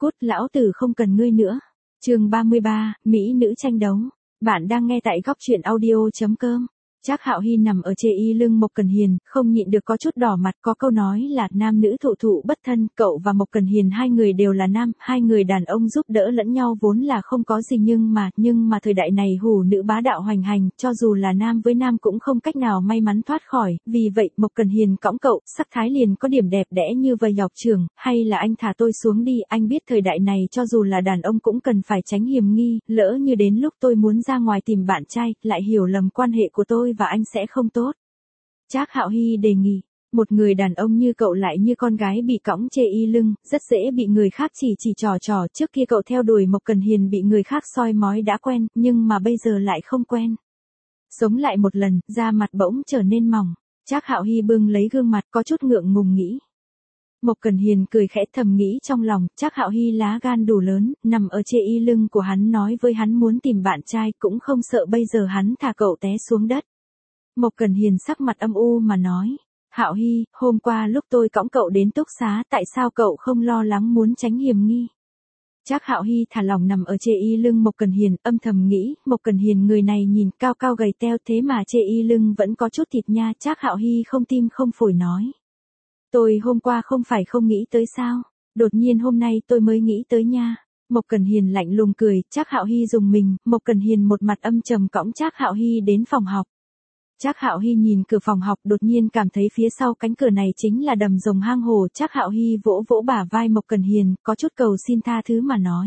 Cút, lão tử không cần ngươi nữa. Chương 33, Mỹ nữ tranh đấu. Bạn đang nghe tại góc truyện audio.com. Trác Hạo Hy nằm ở chê y lưng Mộc Cần Hiền, không nhịn được có chút đỏ mặt, có câu nói là nam nữ thụ thụ bất thân, cậu và Mộc Cần Hiền hai người đều là nam, hai người đàn ông giúp đỡ lẫn nhau vốn là không có gì nhưng mà thời đại này hủ nữ bá đạo hoành hành, cho dù là nam với nam cũng không cách nào may mắn thoát khỏi, vì vậy Mộc Cần Hiền cõng cậu, sắc thái liền có điểm đẹp đẽ như vầy nhọc trưởng, hay là anh thả tôi xuống đi, anh biết thời đại này cho dù là đàn ông cũng cần phải tránh hiểm nghi, lỡ như đến lúc tôi muốn ra ngoài tìm bạn trai, lại hiểu lầm quan hệ của tôi và anh sẽ không tốt. Trác Hạo Hy đề nghị, một người đàn ông như cậu lại như con gái bị cõng chê y lưng, rất dễ bị người khác chỉ trò, trước kia cậu theo đuổi Mộc Cần Hiền bị người khác soi mói đã quen, nhưng mà bây giờ lại không quen. Sống lại một lần, da mặt bỗng trở nên mỏng, Trác Hạo Hy bưng lấy gương mặt có chút ngượng ngùng nghĩ. Mộc Cần Hiền cười khẽ thầm nghĩ trong lòng, Trác Hạo Hy lá gan đủ lớn, nằm ở chê y lưng của hắn nói với hắn muốn tìm bạn trai cũng không sợ bây giờ hắn thả cậu té xuống đất. Mộc Cần Hiền sắc mặt âm u mà nói, Hạo Hy, hôm qua lúc tôi cõng cậu đến túc xá, tại sao cậu không lo lắng muốn tránh hiểm nghi? Trác Hạo Hy thả lỏng nằm ở chê y lưng Mộc Cần Hiền, âm thầm nghĩ, Mộc Cần Hiền người này nhìn cao cao gầy teo thế mà chê y lưng vẫn có chút thịt nha. Trác Hạo Hy không tim không phổi nói, tôi hôm qua không phải không nghĩ tới sao, đột nhiên hôm nay tôi mới nghĩ tới nha. Mộc Cần Hiền lạnh lùng cười, Trác Hạo Hy dùng mình, Mộc Cần Hiền một mặt âm trầm cõng Trác Hạo Hy đến phòng học. Trác Hạo Hy nhìn cửa phòng học đột nhiên cảm thấy phía sau cánh cửa này chính là đầm rồng hang hồ. Trác Hạo Hy vỗ vỗ bả vai Mộc Cần Hiền, có chút cầu xin tha thứ mà nói.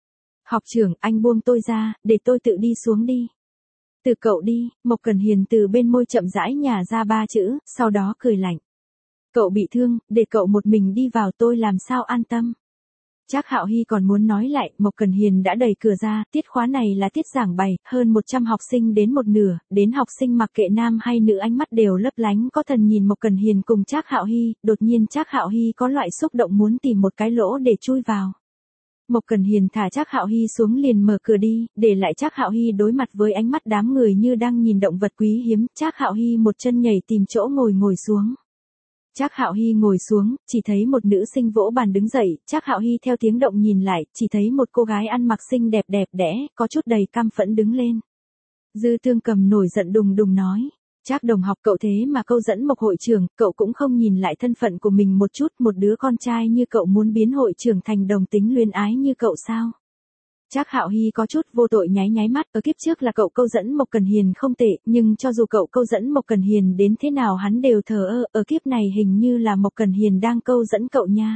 Học trưởng, anh buông tôi ra, để tôi tự đi xuống đi. Từ cậu đi, Mộc Cần Hiền từ bên môi chậm rãi nhả ra ba chữ, sau đó cười lạnh. Cậu bị thương, để cậu một mình đi vào tôi làm sao an tâm. Trác Hạo Hy còn muốn nói lại, Mộc Cần Hiền đã đẩy cửa ra, tiết khóa này là tiết giảng bày, hơn 100 học sinh đến một nửa, đến học sinh mặc kệ nam hay nữ ánh mắt đều lấp lánh có thần nhìn Mộc Cần Hiền cùng Trác Hạo Hy, đột nhiên Trác Hạo Hy có loại xúc động muốn tìm một cái lỗ để chui vào. Mộc Cần Hiền thả Trác Hạo Hy xuống liền mở cửa đi, để lại Trác Hạo Hy đối mặt với ánh mắt đám người như đang nhìn động vật quý hiếm. Trác Hạo Hy một chân nhảy tìm chỗ ngồi xuống. Trác Hạo Hy ngồi xuống, chỉ thấy một nữ sinh vỗ bàn đứng dậy, Trác Hạo Hy theo tiếng động nhìn lại, chỉ thấy một cô gái ăn mặc xinh đẹp đẽ, có chút đầy căm phẫn đứng lên. Dư Tương Cầm nổi giận đùng đùng nói, Trác đồng học cậu thế mà câu dẫn Mộc hội trưởng, cậu cũng không nhìn lại thân phận của mình một chút, một đứa con trai như cậu muốn biến hội trưởng thành đồng tính luyến ái như cậu sao? Trác Hạo Hy có chút vô tội nháy mắt, ở kiếp trước là cậu câu dẫn Mộc Cần Hiền không tệ, nhưng cho dù cậu câu dẫn Mộc Cần Hiền đến thế nào hắn đều thờ ơ, ở kiếp này hình như là Mộc Cần Hiền đang câu dẫn cậu nha.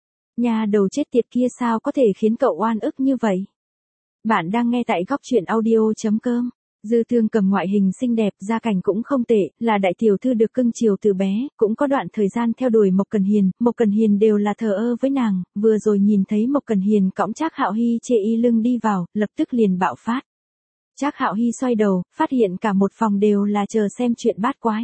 Nhà đầu chết tiệt kia sao có thể khiến cậu oan ức như vậy? Bạn đang nghe tại góc truyện audio.com. Dư Tương Cầm ngoại hình xinh đẹp, gia cảnh cũng không tệ, là đại tiểu thư được cưng chiều từ bé, cũng có đoạn thời gian theo đuổi Mộc Cần Hiền đều là thờ ơ với nàng, vừa rồi nhìn thấy Mộc Cần Hiền cõng Trác Hạo Hy chê y lưng đi vào, lập tức liền bạo phát. Trác Hạo Hy xoay đầu, phát hiện cả một phòng đều là chờ xem chuyện bát quái.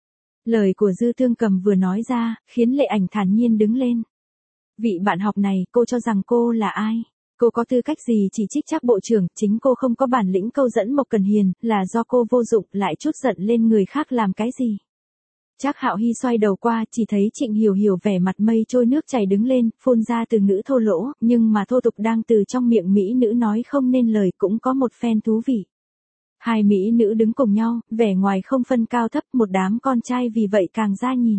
Lời của Dư Tương Cầm vừa nói ra, khiến Lệ Ảnh thản nhiên đứng lên. Vị bạn học này, cô cho rằng cô là ai? Cô có tư cách gì chỉ trích Trác bộ trưởng, chính cô không có bản lĩnh câu dẫn Mộc Cần Hiền, là do cô vô dụng, lại chút giận lên người khác làm cái gì? Trác Hạo Hy xoay đầu qua, chỉ thấy Trịnh Hiểu Hiểu vẻ mặt mây trôi nước chảy đứng lên, phun ra từ ngữ thô lỗ, nhưng mà thô tục đang từ trong miệng mỹ nữ nói không nên lời cũng có một phen thú vị. Hai mỹ nữ đứng cùng nhau, vẻ ngoài không phân cao thấp, một đám con trai vì vậy càng ra nhìn.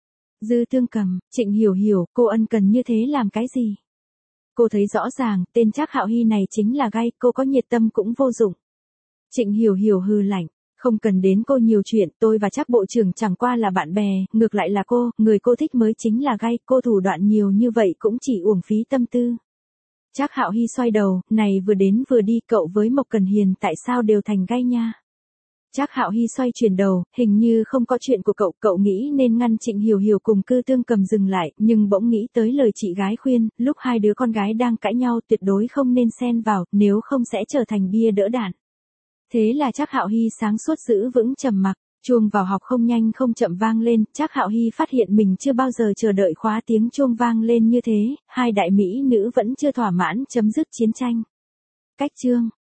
Dư Tương Cầm, Trịnh Hiểu Hiểu, cô ân cần như thế làm cái gì? Cô thấy rõ ràng, tên Trác Hạo Hy này chính là gay, cô có nhiệt tâm cũng vô dụng. Trịnh Hiểu Hiểu hừ lạnh, không cần đến cô nhiều chuyện, tôi và Trác bộ trưởng chẳng qua là bạn bè, ngược lại là cô, người cô thích mới chính là gay, cô thủ đoạn nhiều như vậy cũng chỉ uổng phí tâm tư. Trác Hạo Hy xoay đầu, này vừa đến vừa đi, cậu với Mộc Cần Hiền tại sao đều thành gay nha? Trác Hạo Hy xoay chuyển đầu, hình như không có chuyện của cậu nghĩ nên ngăn Trịnh Hiểu Hiểu cùng Cư Tương Cầm dừng lại, nhưng bỗng nghĩ tới lời chị gái khuyên, lúc hai đứa con gái đang cãi nhau tuyệt đối không nên xen vào, nếu không sẽ trở thành bia đỡ đạn. Thế là Trác Hạo Hy sáng suốt giữ vững trầm mặc, chuông vào học không nhanh không chậm vang lên, Trác Hạo Hy phát hiện mình chưa bao giờ chờ đợi khóa tiếng chuông vang lên như thế, hai đại mỹ nữ vẫn chưa thỏa mãn chấm dứt chiến tranh. Cách chương